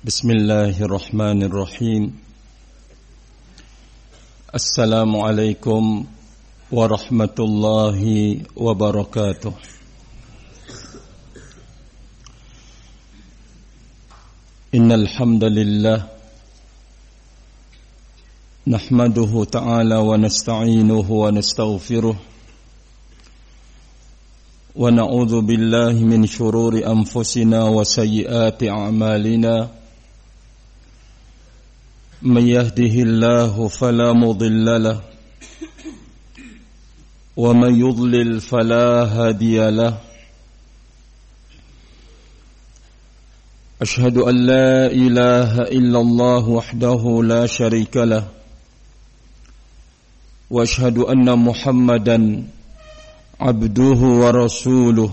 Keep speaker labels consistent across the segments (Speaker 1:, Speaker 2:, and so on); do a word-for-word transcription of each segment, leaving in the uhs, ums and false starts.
Speaker 1: Bismillahirrahmanirrahim. Assalamualaikum warahmatullahi wabarakatuh. Innal hamdalillah nahmaduhu ta'ala wa nasta'inuhu wa nastaghfiruh wa na'udzu billahi min shururi anfusina wa sayyiati a'malina. من يهده الله فلا مضل له ومن يضلل فلا هادي له أشهد أن لا إله إلا الله وحده لا شريك له وأشهد أن محمدا عبده ورسوله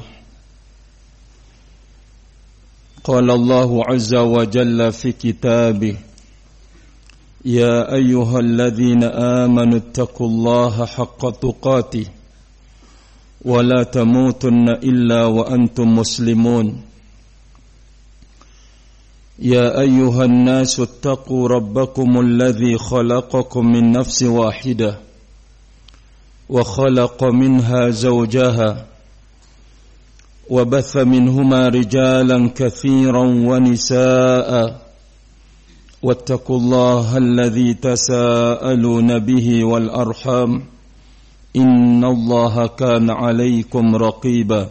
Speaker 1: قال الله عز وجل في كتابه يا أيها الذين آمنوا اتقوا الله حق تقاته ولا تموتن إلا وأنتم مسلمون يا أيها الناس اتقوا ربكم الذي خلقكم من نفس واحدة وخلق منها زوجها وبث منهما رجالا كثيرا ونساء واتقوا الله الذي تساءلون به والأرحام إن الله كان عليكم رقيبا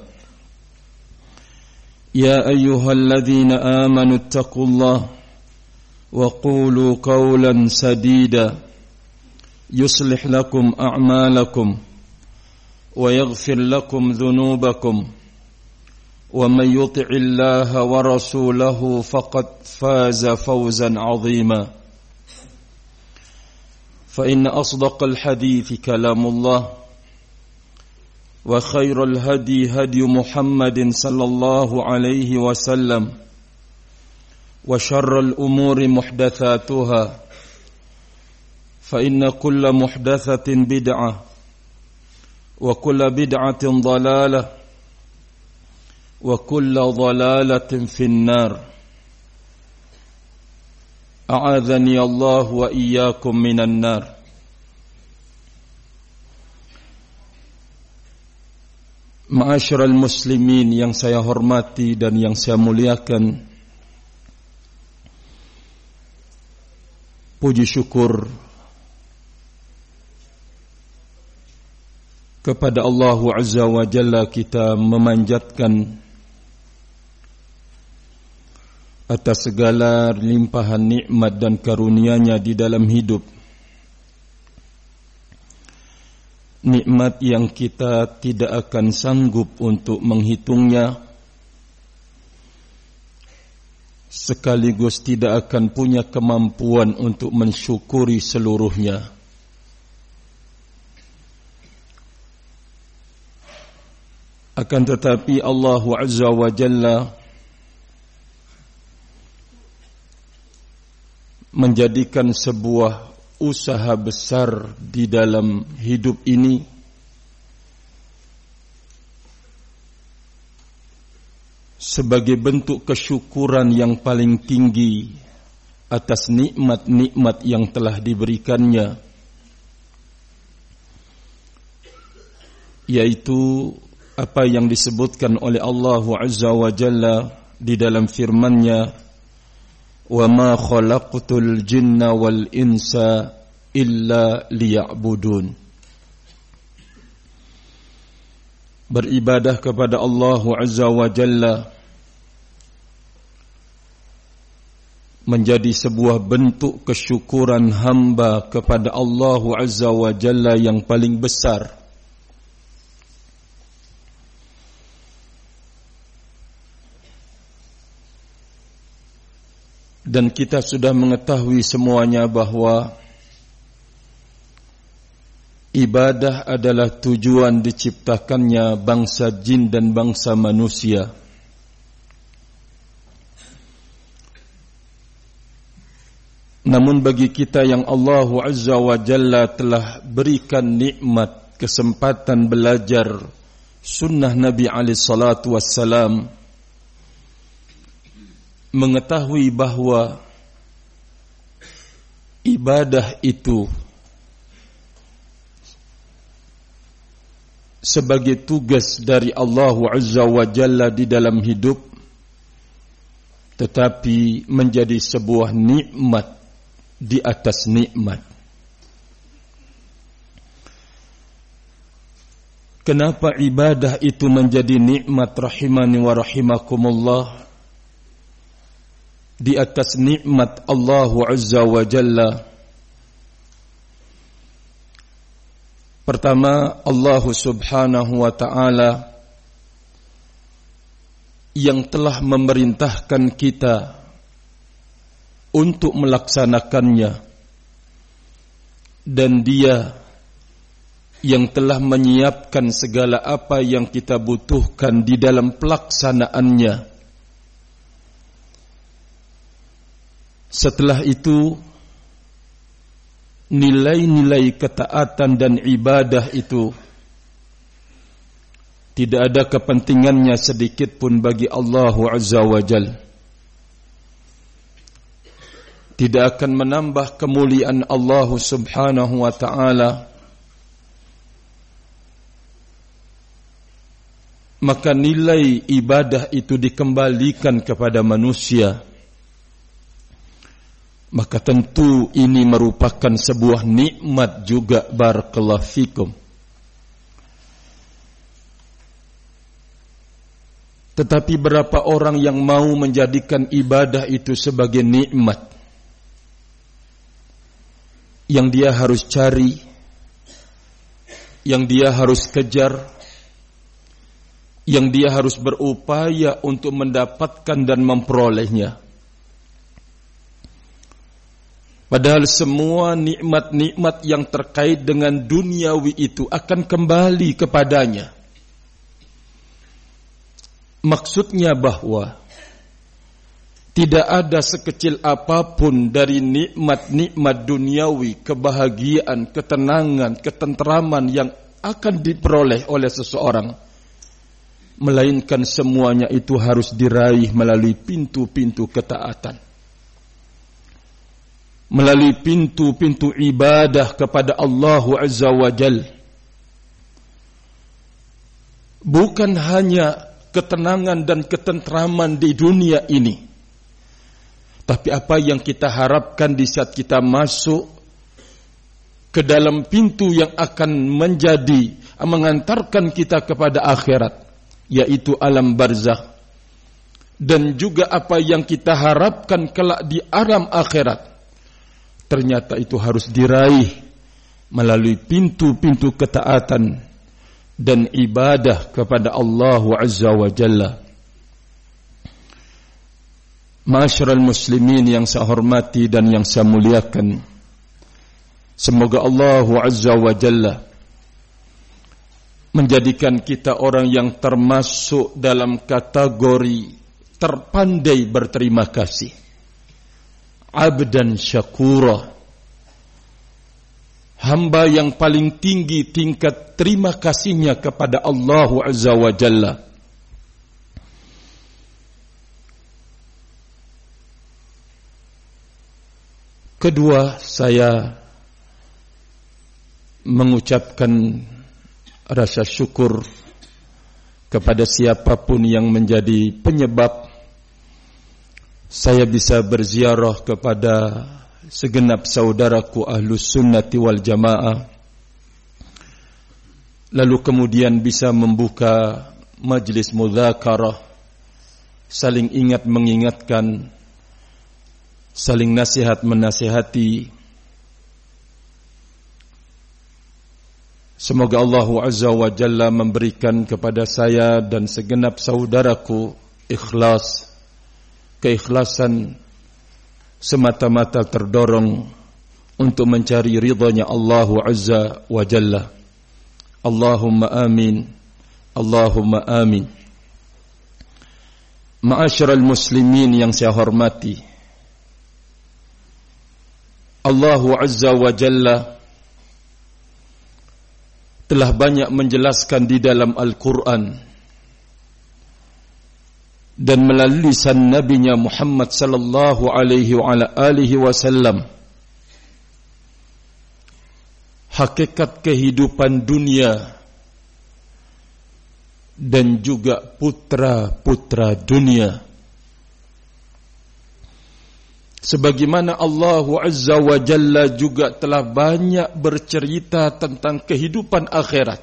Speaker 1: يا أيها الذين آمنوا اتقوا الله وقولوا قولا سديدا يصلح لكم أعمالكم ويغفر لكم ذنوبكم ومن يطع الله ورسوله فقد فاز فوزا عظيما فإن أصدق الحديث كلام الله وخير الهدي هدي محمد صلى الله عليه وسلم وشر الأمور محدثاتها فإن كل محدثة بدعة وكل بدعة ضلالة وكل ضلالة في النار أعاذني الله وإياكم من النار. Ma'asyiral muslimin yang saya hormati dan yang saya muliakan, puji syukur kepada Allah Azza wa Jalla kita memanjatkan atas segala limpahan nikmat dan karunia-Nya di dalam hidup. Nikmat yang kita tidak akan sanggup untuk menghitungnya, sekaligus tidak akan punya kemampuan untuk mensyukuri seluruhnya. Akan tetapi Allah Azza wa Jalla menjadikan sebuah usaha besar di dalam hidup ini sebagai bentuk kesyukuran yang paling tinggi atas nikmat-nikmat yang telah diberikannya, yaitu apa yang disebutkan oleh Allah Azza wa Jalla di dalam firman-Nya, wa ma khalaqtul jinna wal insa illa liya'budun. Beribadah kepada Allah Azza wa Jalla menjadi sebuah bentuk kesyukuran hamba kepada Allah Azza wa Jalla yang paling besar. Dan kita sudah mengetahui semuanya bahwa ibadah adalah tujuan diciptakannya bangsa jin dan bangsa manusia. Namun bagi kita yang Allah Azza wa Jalla telah berikan nikmat kesempatan belajar sunnah Nabi alaihi salatu wassalam, mengetahui bahwa ibadah itu sebagai tugas dari Allah Azza wa Jalla di dalam hidup, tetapi menjadi sebuah nikmat di atas nikmat. Kenapa ibadah itu menjadi nikmat rahimani wa rahimakumullah di atas nikmat Allah Azza wa Jalla? Pertama, Allah Subhanahu wa ta'ala yang telah memerintahkan kita untuk melaksanakannya, dan Dia yang telah menyiapkan segala apa yang kita butuhkan di dalam pelaksanaannya. Setelah itu, nilai-nilai ketaatan dan ibadah itu tidak ada kepentingannya sedikit pun bagi Allah Azza wa Jalla. Tidak akan menambah kemuliaan Allah Subhanahu wa ta'ala. Maka nilai ibadah itu dikembalikan kepada manusia. Maka tentu ini merupakan sebuah nikmat juga, barakallahu fikum. Tetapi berapa orang yang mau menjadikan ibadah itu sebagai nikmat yang dia harus cari, yang dia harus kejar, yang dia harus berupaya untuk mendapatkan dan memperolehnya. Padahal semua nikmat-nikmat yang terkait dengan duniawi itu akan kembali kepadanya. Maksudnya bahwa tidak ada sekecil apapun dari nikmat-nikmat duniawi, kebahagiaan, ketenangan, ketentraman yang akan diperoleh oleh seseorang, melainkan semuanya itu harus diraih melalui pintu-pintu ketaatan, melalui pintu-pintu ibadah kepada Allah Azza wa Jalla. Bukan hanya ketenangan dan ketentraman di dunia ini, tapi apa yang kita harapkan di saat kita masuk ke dalam pintu yang akan menjadi mengantarkan kita kepada akhirat, yaitu alam barzakh, dan juga apa yang kita harapkan kelak di alam akhirat, ternyata itu harus diraih melalui pintu-pintu ketaatan dan ibadah kepada Allah Azza wa Jalla. Ma'asyiral muslimin yang saya hormati dan yang saya muliakan, semoga Allah Azza wa Jalla menjadikan kita orang yang termasuk dalam kategori terpandai berterima kasih, abdan syakura, hamba yang paling tinggi tingkat terima kasihnya kepada Allah Azza wa Jalla. Kedua, saya mengucapkan rasa syukur kepada siapapun yang menjadi penyebab saya bisa berziarah kepada segenap saudaraku Ahlus Sunnati wal Jamaah, lalu kemudian bisa membuka majlis mudzakarah, saling ingat mengingatkan, saling nasihat menasihati. Semoga Allah Azza wa Jalla memberikan kepada saya dan segenap saudaraku ikhlas, keikhlasan semata-mata terdorong untuk mencari ridhanya Allah Azza wa Jalla. Allahumma amin, Allahumma amin. Ma'asyiral muslimin yang saya hormati, Allah Azza wa Jalla telah banyak menjelaskan di dalam Al-Quran dan melalui lisan nabinya Muhammad sallallahu alaihi wa ala alihi wasallam hakikat kehidupan dunia dan juga putra-putra dunia. Sebagaimana Allah Azza wa Jalla juga telah banyak bercerita tentang kehidupan akhirat.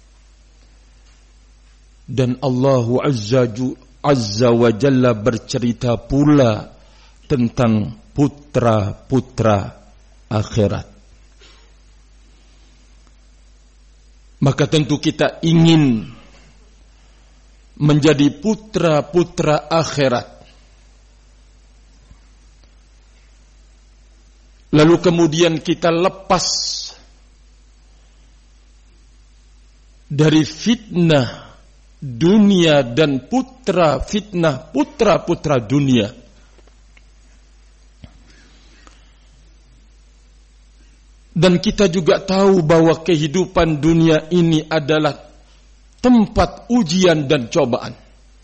Speaker 1: Dan Allah Azza, Azza wa Jalla bercerita pula tentang putra-putra akhirat. Maka tentu kita ingin menjadi putra-putra akhirat. Lalu kemudian kita lepas dari fitnah dunia dan putra fitnah putra-putra dunia. Dan kita juga tahu bahwa kehidupan dunia ini adalah tempat ujian dan cobaan.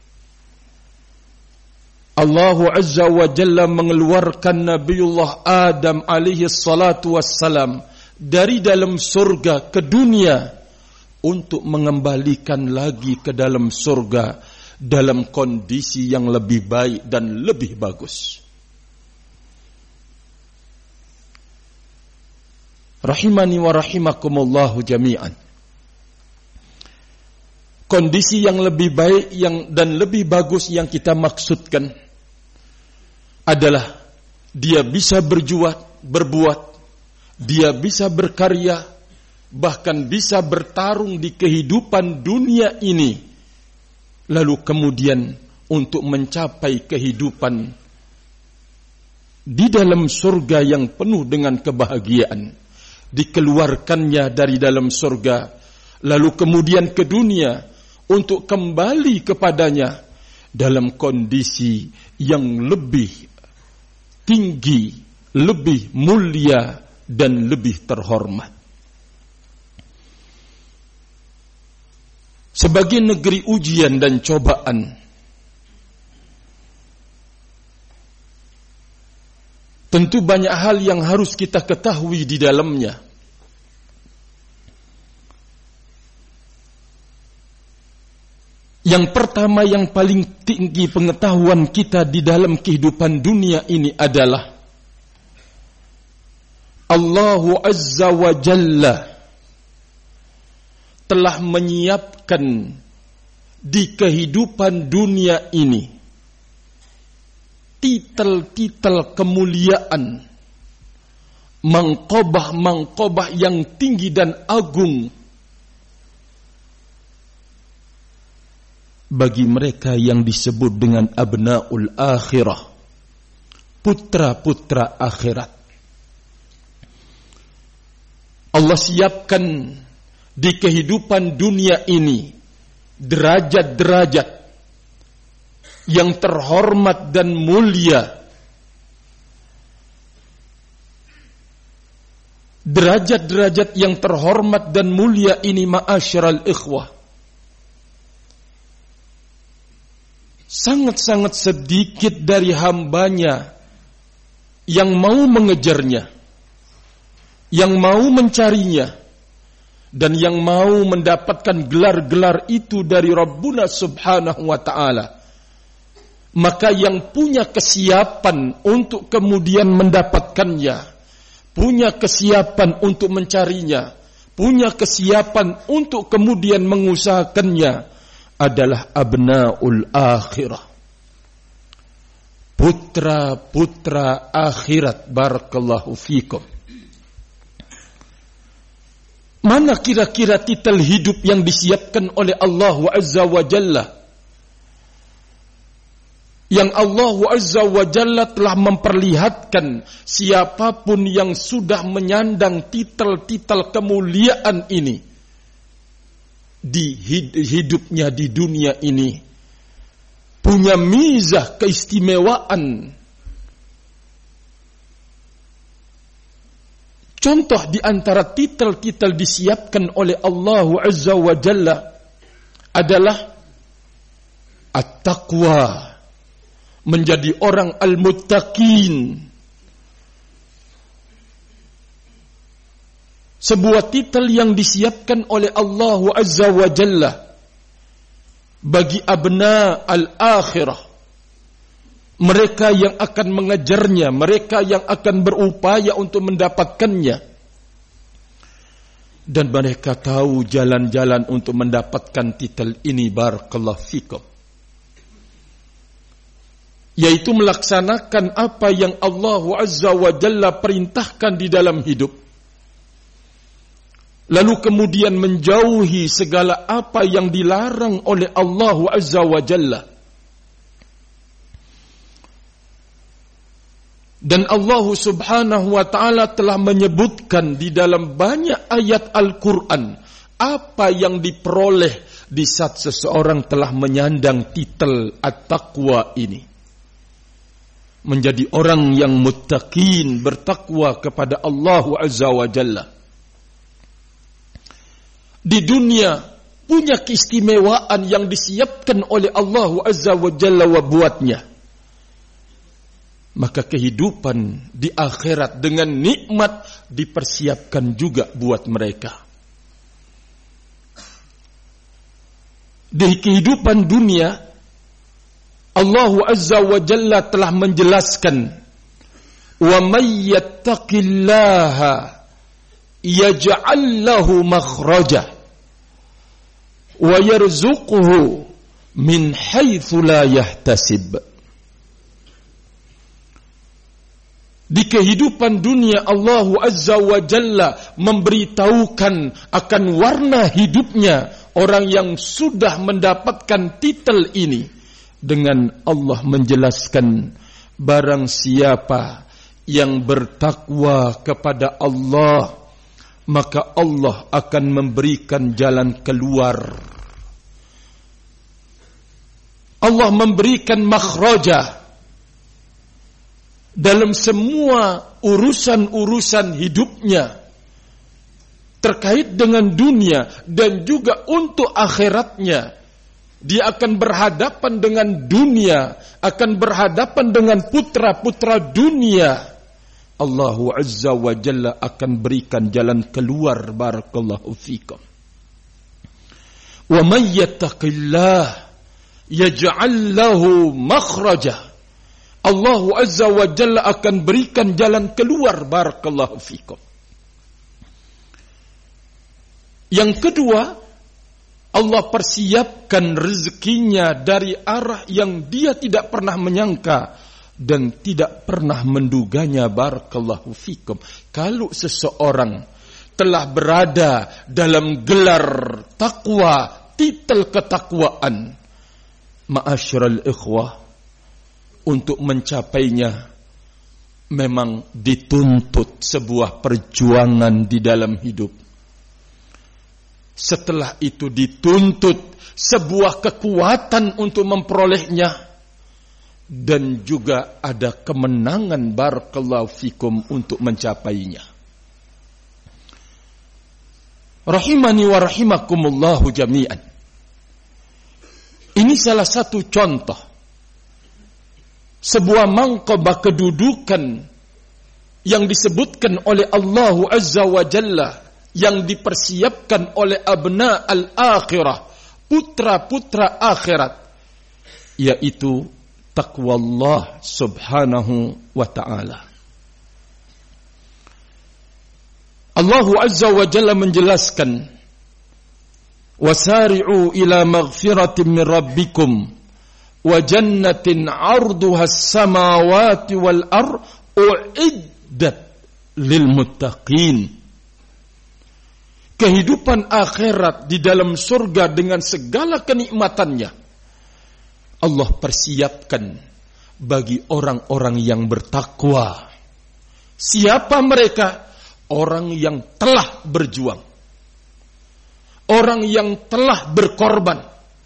Speaker 1: Allah Azza wa Jalla mengeluarkan Nabiullah Adam alaihi salatu wassalam dari dalam surga ke dunia untuk mengembalikan lagi ke dalam surga dalam kondisi yang lebih baik dan lebih bagus. Rahimani wa rahimakumullahu jami'an. Kondisi yang lebih baik yang dan lebih bagus yang kita maksudkan adalah dia bisa berjuang, berbuat, dia bisa berkarya, bahkan bisa bertarung di kehidupan dunia ini, lalu kemudian untuk mencapai kehidupan di dalam surga yang penuh dengan kebahagiaan, dikeluarkannya dari dalam surga, lalu kemudian ke dunia untuk kembali kepadanya dalam kondisi yang lebih tinggi, lebih mulia, dan lebih terhormat. Sebagai negeri ujian dan cobaan, tentu banyak hal yang harus kita ketahui di dalamnya. Yang pertama, yang paling tinggi pengetahuan kita di dalam kehidupan dunia ini adalah Allah Azza wa Jalla telah menyiapkan di kehidupan dunia ini titel-titel kemuliaan, mangkobah-mangkobah yang tinggi dan agung bagi mereka yang disebut dengan abnaul akhirah, putra-putra akhirat. Allah siapkan di kehidupan dunia ini derajat-derajat yang terhormat dan mulia, derajat-derajat yang terhormat dan mulia ini, ma'asyiral ikhwah, sangat-sangat sedikit dari hambanya yang mau mengejarnya, yang mau mencarinya, dan yang mau mendapatkan gelar-gelar itu dari Rabbuna subhanahu wa ta'ala. Maka yang punya kesiapan untuk kemudian mendapatkannya, punya kesiapan untuk mencarinya, punya kesiapan untuk kemudian mengusahakannya adalah abnaul akhirah, putra-putra akhirat. Barakallahu fikum. Mana kira-kira titel hidup yang disiapkan oleh Allah Azza wa Jalla, yang Allah Azza wa Jalla telah memperlihatkan siapapun yang sudah menyandang titel-titel kemuliaan ini di hidupnya di dunia ini, punya mizah, keistimewaan. Contoh di antara titel-titel disiapkan oleh Allah Azza wa Jalla adalah at-taqwa menjadi orang al-muttaqin. Sebuah titel yang disiapkan oleh Allah Azza wa Jalla bagi abna al-akhirah, mereka yang akan mengejarnya, mereka yang akan berupaya untuk mendapatkannya, dan mereka tahu jalan-jalan untuk mendapatkan titel ini. Barakallahu fikum. Yaitu melaksanakan apa yang Allah Azza wa Jalla perintahkan di dalam hidup, lalu kemudian menjauhi segala apa yang dilarang oleh Allah Azza wa Jalla. Dan Allah Subhanahu wa ta'ala telah menyebutkan di dalam banyak ayat Al-Quran apa yang diperoleh di saat seseorang telah menyandang titel at-taqwa ini. Menjadi orang yang muttaqin, bertakwa kepada Allah Azza wa Jalla. Di dunia punya keistimewaan yang disiapkan oleh Allah Azza wa Jalla wa buatnya. Maka kehidupan di akhirat dengan nikmat dipersiapkan juga buat mereka. Di kehidupan dunia, Allah Azza wa Jalla telah menjelaskan, wa may yattaqillaha yaj'al lahu makhraja wa yarzuquhu min haitsu la yahtasib. Di kehidupan dunia Allah Azza wa Jalla memberitahukan akan warna hidupnya orang yang sudah mendapatkan titel ini dengan Allah menjelaskan, barang siapa yang bertakwa kepada Allah, maka Allah akan memberikan jalan keluar. Allah memberikan makhraja dalam semua urusan-urusan hidupnya terkait dengan dunia dan juga untuk akhiratnya. Dia akan berhadapan dengan dunia, akan berhadapan dengan putra-putra dunia. Allah Azza wa Jalla akan berikan jalan keluar. Barakallahu fikum. Wa may yattaqillah yaj'al lahu makhraja. Allah Azza wa Jalla akan berikan jalan keluar. Barakallahu fikum. Yang kedua, Allah persiapkan rezekinya dari arah yang dia tidak pernah menyangka dan tidak pernah menduganya. Barakallahu fikum. Kalau seseorang telah berada dalam gelar takwa, titel ketakwaan, ma'asyiral ikhwah, untuk mencapainya memang dituntut sebuah perjuangan di dalam hidup. Setelah itu dituntut sebuah kekuatan untuk memperolehnya, dan juga ada kemenangan. Barakallahu fikum untuk mencapainya. Rahimani wa rahimakumullahu jami'an. Ini salah satu contoh sebuah mangkabah kedudukan yang disebutkan oleh Allah Azza wa Jalla, yang dipersiapkan oleh abna al-akhirah, putra-putra akhirat, yaitu taqwa Allah Subhanahu wa ta'ala. Allah Azza wa Jalla menjelaskan, wasari'u ila maghfiratin min rabbikum wa jannatin 'arduha as-samawati wal ard u'iddat lil muttaqin. Kehidupan akhirat di dalam surga dengan segala kenikmatannya Allah persiapkan bagi orang-orang yang bertakwa. Siapa mereka? Orang yang telah berjuang, orang yang telah berkorban,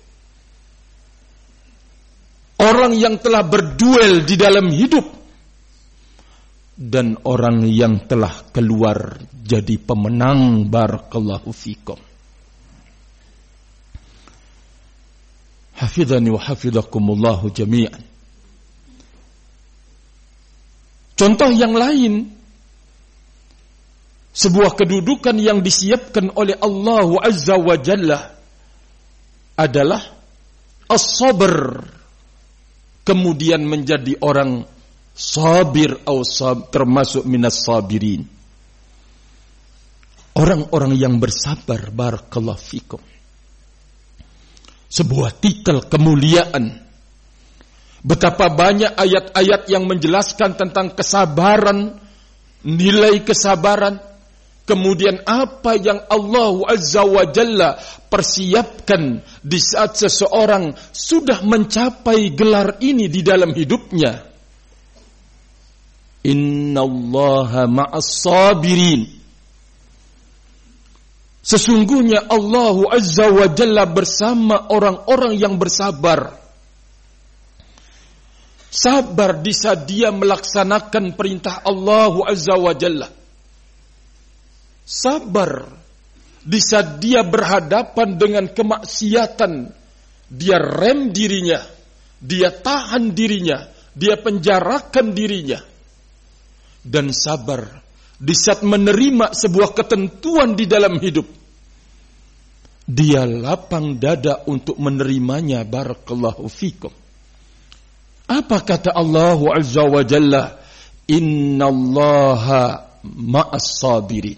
Speaker 1: orang yang telah berduel di dalam hidup, dan orang yang telah keluar jadi pemenang. Barakallahu fikum. Hafidhani wa hafidhakumullahu jami'an. Contoh yang lain, sebuah kedudukan yang disiapkan oleh Allah Azza wa Jalla adalah as-sabr, kemudian menjadi orang sabir atau sab, termasuk minas sabirin, orang-orang yang bersabar. Barakallahu fikum. Sebuah titel kemuliaan. Betapa banyak ayat-ayat yang menjelaskan tentang kesabaran, nilai kesabaran, kemudian apa yang Allah Azza wa Jalla persiapkan di saat seseorang sudah mencapai gelar ini di dalam hidupnya. Innallaha ma'as sabirin. Sesungguhnya Allah Azza wa Jalla bersama orang-orang yang bersabar. Sabar di saat dia melaksanakan perintah Allah Azza wa Jalla. Sabar di saat dia berhadapan dengan kemaksiatan. Dia rem dirinya, dia tahan dirinya, dia penjarakan dirinya. Dan sabar di saat menerima sebuah ketentuan di dalam hidup, dia lapang dada untuk menerimanya. Barakallahu fikum. Apa kata Allah Azza wa Jalla? Innallaha ma'as sabirin.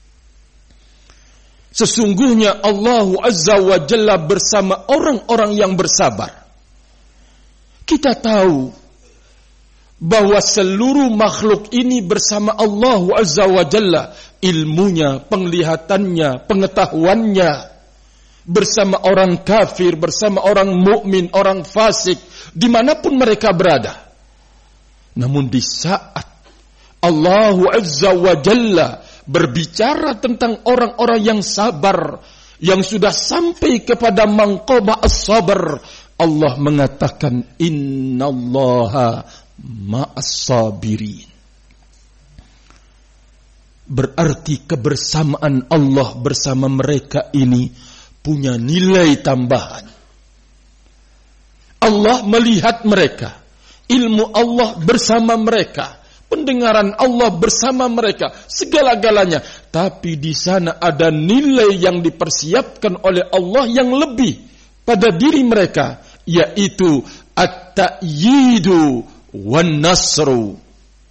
Speaker 1: Sesungguhnya Allah Azza wa Jalla bersama orang-orang yang bersabar. Kita tahu bahwa seluruh makhluk ini bersama Allah Azza wa Jalla, ilmunya, penglihatannya, pengetahuannya, bersama orang kafir, bersama orang mukmin, orang fasik, dimanapun mereka berada. Namun di saat Allah Azza wa Jalla berbicara tentang orang-orang yang sabar, yang sudah sampai kepada maqama as-sabr, Allah mengatakan innallaha ma'as sabirin. Berarti kebersamaan Allah bersama mereka ini punya nilai tambahan. Allah melihat mereka, ilmu Allah bersama mereka, pendengaran Allah bersama mereka, segala-galanya. Tapi di sana ada nilai yang dipersiapkan oleh Allah yang lebih pada diri mereka, yaitu at-ta'yidu wan nasru.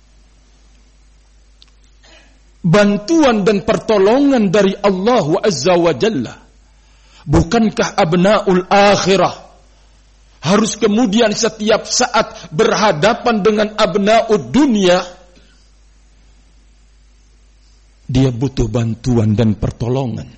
Speaker 1: Bantuan dan pertolongan dari Allah Azza wa Jalla. Bukankah abnaul akhirah harus kemudian setiap saat berhadapan dengan abnaud dunia? Dia butuh bantuan dan pertolongan.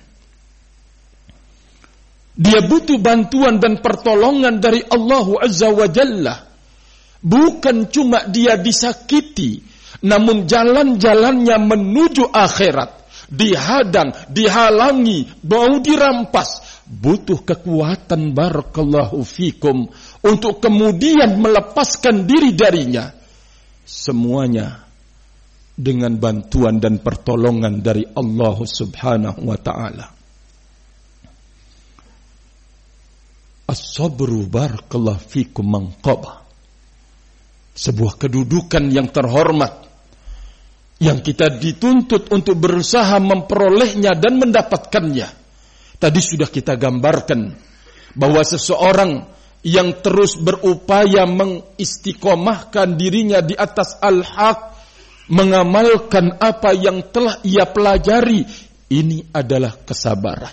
Speaker 1: Dia butuh bantuan dan pertolongan dari Allah Azza wa Jalla. Bukan cuma dia disakiti, namun jalan-jalannya menuju akhirat dihadang, dihalangi, mau dirampas. Butuh kekuatan, barakallahu fikum, untuk kemudian melepaskan diri darinya. Semuanya dengan bantuan dan pertolongan dari Allah Subhanahu wa ta'ala. As-sabru, barakallahu fikum, manqabah. Sebuah kedudukan yang terhormat, yang kita dituntut untuk berusaha memperolehnya dan mendapatkannya. Tadi sudah kita gambarkan bahwa seseorang yang terus berupaya mengistiqomahkan dirinya di atas al-haq, mengamalkan apa yang telah ia pelajari, ini adalah kesabaran.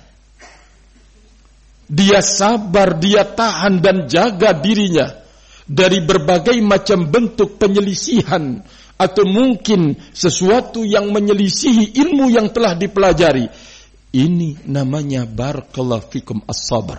Speaker 1: Dia sabar, dia tahan dan jaga dirinya dari berbagai macam bentuk penyelisihan atau mungkin sesuatu yang menyelisihi ilmu yang telah dipelajari. Ini namanya barakallahu fikum as-sabr.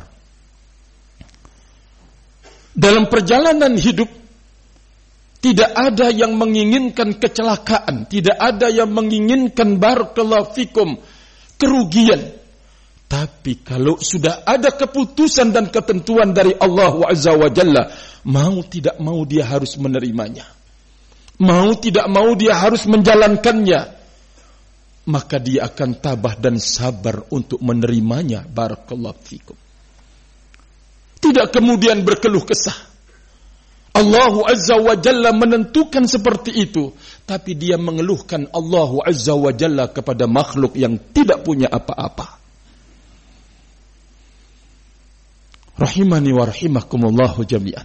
Speaker 1: Dalam perjalanan hidup tidak ada yang menginginkan kecelakaan, tidak ada yang menginginkan barakallahu fikum kerugian. Tapi kalau sudah ada keputusan dan ketentuan dari Allah Azza wa Jalla, mau tidak mau dia harus menerimanya. Mau tidak mau dia harus menjalankannya. Maka dia akan tabah dan sabar untuk menerimanya. Barakallahu fikum. Tidak kemudian berkeluh kesah. Allah Azza wa Jalla menentukan seperti itu. tapi dia mengeluhkan Allah Azza wa Jalla kepada makhluk yang tidak punya apa-apa. Rahimani wa rahimakumullahu jami'an.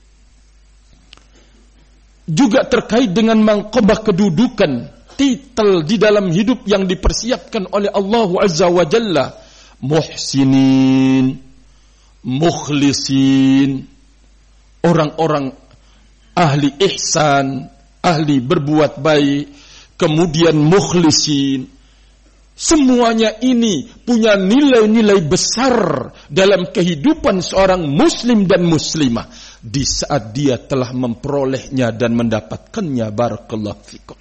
Speaker 1: Juga terkait dengan mangkobah kedudukan, titel di dalam hidup yang dipersiapkan oleh Allah Azza wa Jalla. Muhsinin, mukhlisin, orang-orang ahli ihsan, ahli berbuat baik, kemudian mukhlisin. Semuanya ini punya nilai-nilai besar dalam kehidupan seorang muslim dan muslimah di saat dia telah memperolehnya dan mendapatkannya. Barakallahu fikum.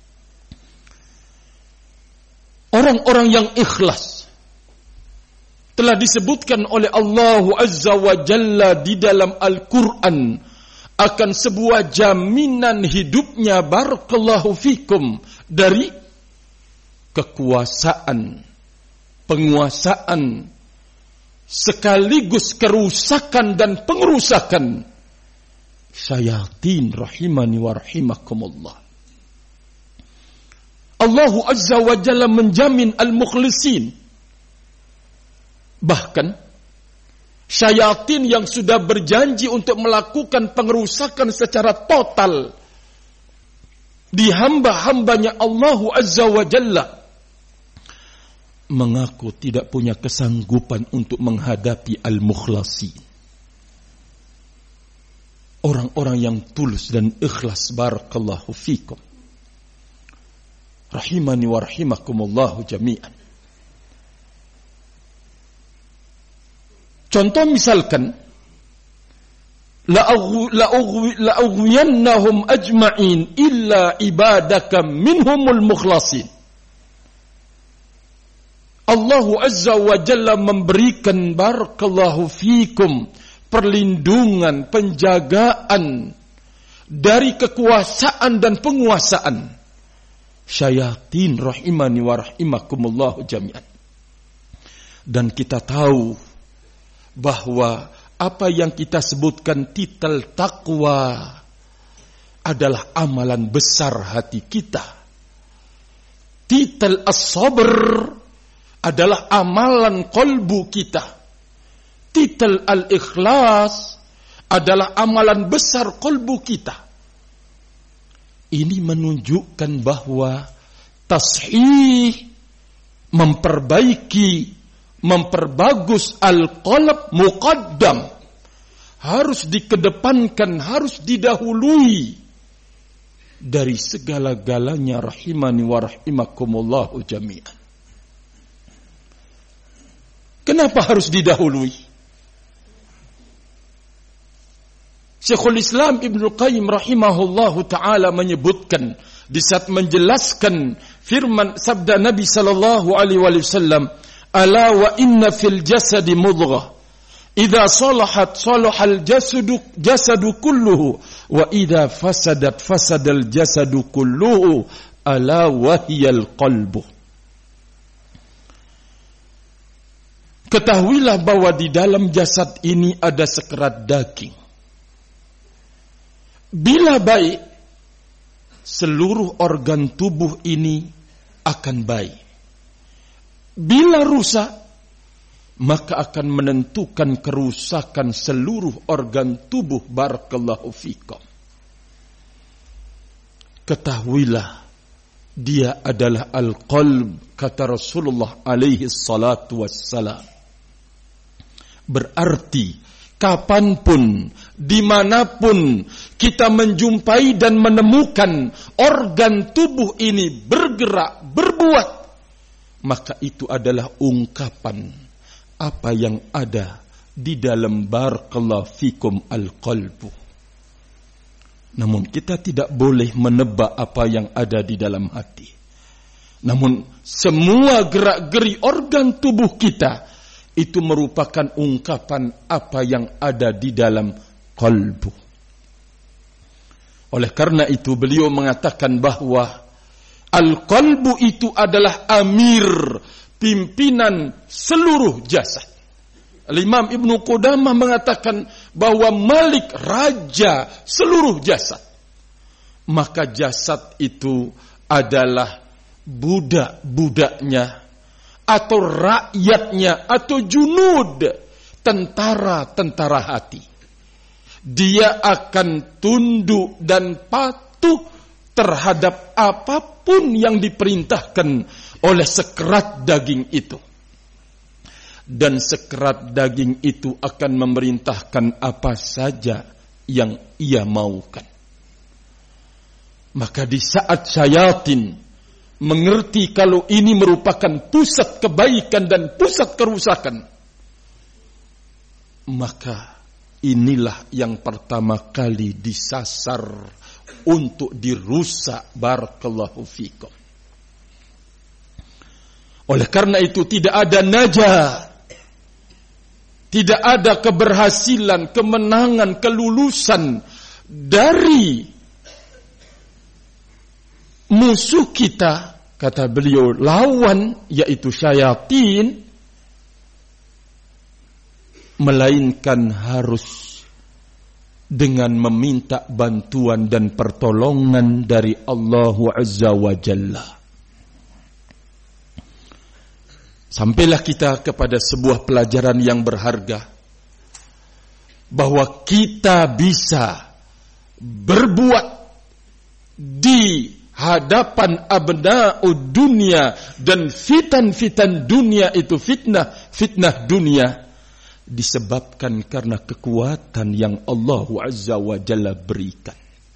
Speaker 1: Orang-orang yang ikhlas telah disebutkan oleh Allah Azza wa Jalla di dalam Al-Quran akan sebuah jaminan hidupnya. Barakallahu fikum. Dari kekuasaan, penguasaan, sekaligus kerusakan dan pengerusakan syayatin. Rahimani wa rahimakumullah. Allah Azza wa Jalla menjamin al-mukhlisin. Bahkan syayatin yang sudah berjanji untuk melakukan pengerusakan secara total di hamba-hambanya Allah Azza wa Jalla, mengaku tidak punya kesanggupan untuk menghadapi al-mukhlasin, orang-orang yang tulus dan ikhlas. Barakallahu fikum. Rahimani wa rahimakumullahu jami'an. Contoh misalkan, la'ughwiyannahum ajma'in illa ibadaka minhumul mukhlasin. Allah Azza wa Jalla memberikan, barakallahu fikum, perlindungan, penjagaan dari kekuasaan dan penguasaan syayatin. Rahimani wa rahimakumullahu jami'an. Dan kita tahu bahwa apa yang kita sebutkan titel takwa adalah amalan besar hati kita. Titel as-sabr adalah amalan kolbu kita. Titel al-ikhlas adalah amalan besar kolbu kita. Ini menunjukkan bahwa tashih, memperbaiki, memperbagus al-qalb muqaddam, harus dikedepankan, harus didahului dari segala-galanya. Rahimani wa rahimakumullahu jami'an. Kenapa harus didahului? Syekhul Islam Ibnu Qayyim rahimahullahu ta'ala menyebutkan di saat menjelaskan firman sabda Nabi sallallahu alaihi wasallam, ala wa inna fil jasadi mudghah idza salahat salahal jasadu jasadu kulluhu wa idza fasadat fasadal jasadu kulluhu ala wa hiyal qalbu. Ketahuilah bahwa di dalam jasad ini ada sekerat daging. Bila baik, seluruh organ tubuh ini akan baik. Bila rusak, maka akan menentukan kerusakan seluruh organ tubuh. Barakallahu fikum. Ketahuilah, dia adalah al-qalb, kata Rasulullah alaihi salatu wassalam. Berarti kapanpun, dimanapun kita menjumpai dan menemukan organ tubuh ini bergerak, berbuat, maka itu adalah ungkapan apa yang ada di dalam barakallahu fikum al-qalbu. Namun kita tidak boleh menebak apa yang ada di dalam hati. Namun semua gerak-geri organ tubuh kita itu merupakan ungkapan apa yang ada di dalam qalbu. Oleh karena itu beliau mengatakan bahwa al-qalbu itu adalah amir, pimpinan seluruh jasad. Imam Ibnu Qudamah mengatakan bahwa malik, raja seluruh jasad. maka jasad itu adalah budak-budaknya atau rakyatnya atau junud, tentara-tentara hati. Dia akan tunduk dan patuh terhadap apapun yang diperintahkan oleh sekerat daging itu. Dan sekerat daging itu akan memerintahkan apa saja yang ia maukan. Maka di saat syaitan mengerti kalau ini merupakan pusat kebaikan dan pusat kerusakan, maka inilah yang pertama kali disasar untuk dirusak. Barakallahu fikum. Oleh karena itu tidak ada najah, tidak ada keberhasilan, kemenangan, kelulusan dari musuh kita, kata beliau, lawan, yaitu syaitan, melainkan harus dengan meminta bantuan dan pertolongan dari Allah Azza wa Jalla. Sampailah kita kepada sebuah pelajaran yang berharga, bahwa kita bisa berbuat di hadapan abna'ud dunia, dan fitan-fitan dunia itu fitnah, fitnah dunia, disebabkan karena kekuatan yang Allah Azza wa Jalla berikan.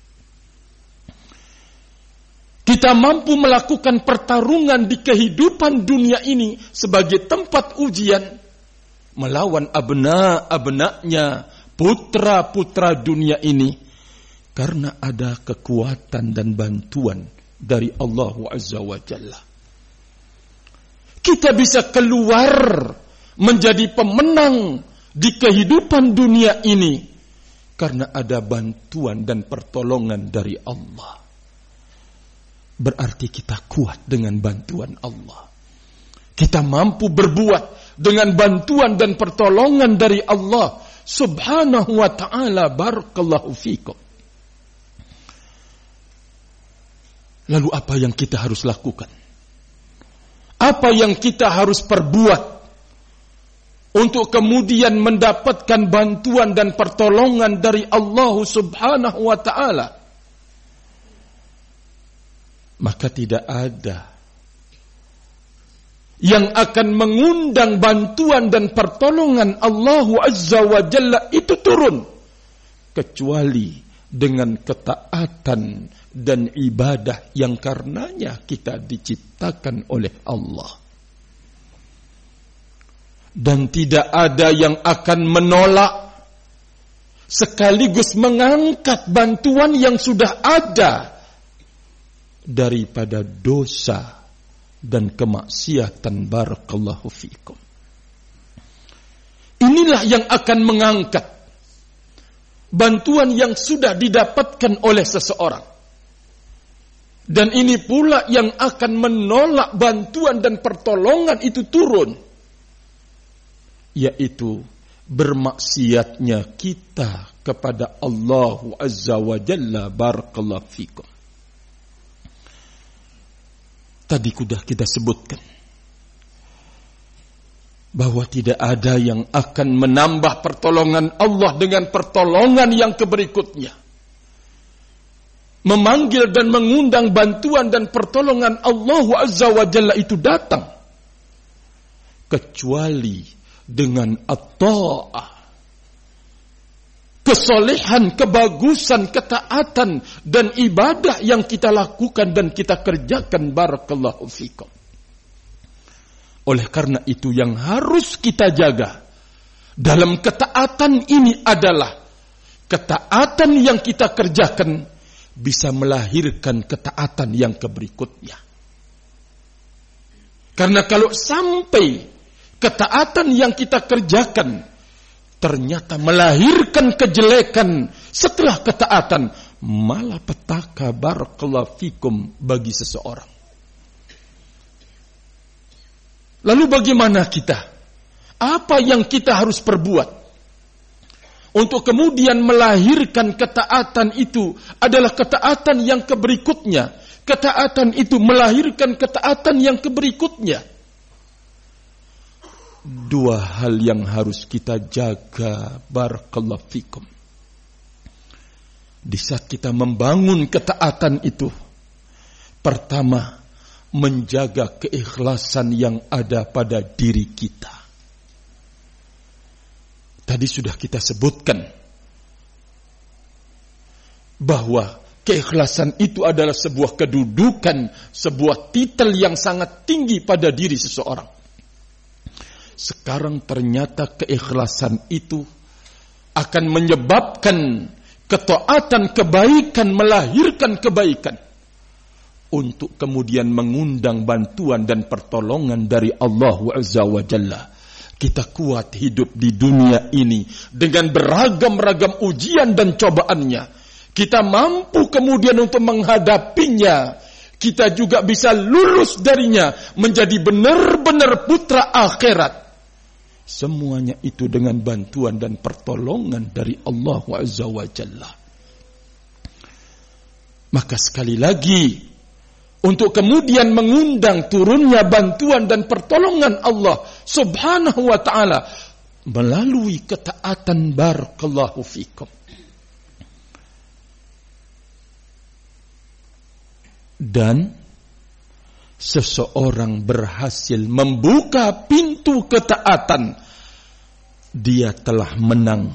Speaker 1: Kita mampu melakukan pertarungan di kehidupan dunia ini sebagai tempat ujian, melawan abna-abnanya, putra-putra dunia ini, karena ada kekuatan dan bantuan dari Allah Azza wa Jalla. Kita bisa keluar menjadi pemenang di kehidupan dunia ini karena ada bantuan dan pertolongan dari Allah. Berarti kita kuat dengan bantuan Allah. Kita mampu berbuat dengan bantuan dan pertolongan dari Allah Subhanahu wa ta'ala. Barakallahu fikum. Lalu apa yang kita harus lakukan? Apa yang kita harus perbuat untuk kemudian mendapatkan bantuan dan pertolongan dari Allah Subhanahu wa ta'ala? Maka tidak ada yang akan mengundang bantuan dan pertolongan Allah Azza wa Jalla itu turun kecuali dengan ketaatan dan ibadah yang karenanya kita diciptakan oleh Allah. Dan tidak ada yang akan menolak sekaligus mengangkat bantuan yang sudah ada daripada dosa dan kemaksiatan. Barakallahu fikum. Inilah yang akan mengangkat bantuan yang sudah didapatkan oleh seseorang. Dan ini pula yang akan menolak bantuan dan pertolongan itu turun, yaitu bermaksiatnya kita kepada Allah Azza wa Jalla. Barakallahu fikum. Tadi sudah kita sebutkan bahwa tidak ada yang akan menambah pertolongan Allah dengan pertolongan yang keberikutnya. Memanggil dan mengundang bantuan dan pertolongan Allah Azza wa Jalla itu datang kecuali dengan at-ta'ah, kesolehan, kebagusan, ketaatan dan ibadah yang kita lakukan dan kita kerjakan. Barakallahu fikum. Oleh karena itu yang harus kita jaga dalam ketaatan ini adalah ketaatan yang kita kerjakan bisa melahirkan ketaatan yang keberikutnya. Karena kalau sampai ketaatan yang kita kerjakan ternyata melahirkan kejelekan setelah ketaatan, malah petaka. Barakallahu fikum bagi seseorang. Lalu bagaimana kita? Apa yang kita harus perbuat untuk kemudian melahirkan ketaatan itu adalah ketaatan yang keberikutnya. Ketaatan itu melahirkan ketaatan yang keberikutnya. Dua hal yang harus kita jaga, barakallahu fikum. Di saat kita membangun ketaatan itu, pertama, menjaga keikhlasan yang ada pada diri kita. Tadi sudah kita sebutkan bahwa keikhlasan itu adalah sebuah kedudukan, sebuah titel yang sangat tinggi pada diri seseorang. Sekarang ternyata keikhlasan itu akan menyebabkan ketaatan, kebaikan, melahirkan kebaikan, untuk kemudian mengundang bantuan dan pertolongan dari Allah Azza wa Jalla. Kita kuat hidup di dunia ini dengan beragam-ragam ujian dan cobaannya. Kita mampu kemudian untuk menghadapinya. Kita juga bisa lulus darinya menjadi benar-benar putra akhirat. Semuanya itu dengan bantuan dan pertolongan dari Allah Azza wa Jalla. Maka sekali lagi, untuk kemudian mengundang turunnya bantuan dan pertolongan Allah Subhanahu wa ta'ala melalui ketaatan, barakallahu fikum. Dan seseorang berhasil membuka pintu ketaatan, dia telah menang.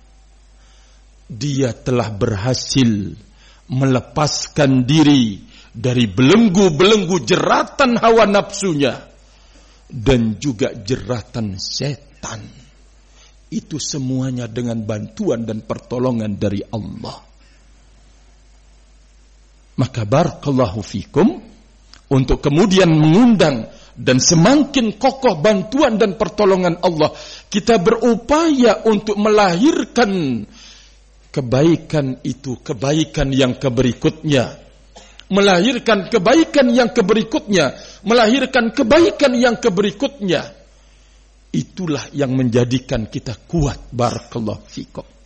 Speaker 1: Dia telah berhasil melepaskan diri dari belenggu-belenggu jeratan hawa nafsunya dan juga jeratan setan. Itu semuanya dengan bantuan dan pertolongan dari Allah. Maka barakallahu fikum, untuk kemudian mengundang dan semakin kokoh bantuan dan pertolongan Allah, kita berupaya untuk melahirkan kebaikan itu, kebaikan yang keberikutnya. Melahirkan kebaikan yang keberikutnya, melahirkan kebaikan yang keberikutnya. Itulah yang menjadikan kita kuat, barakallahu fikum.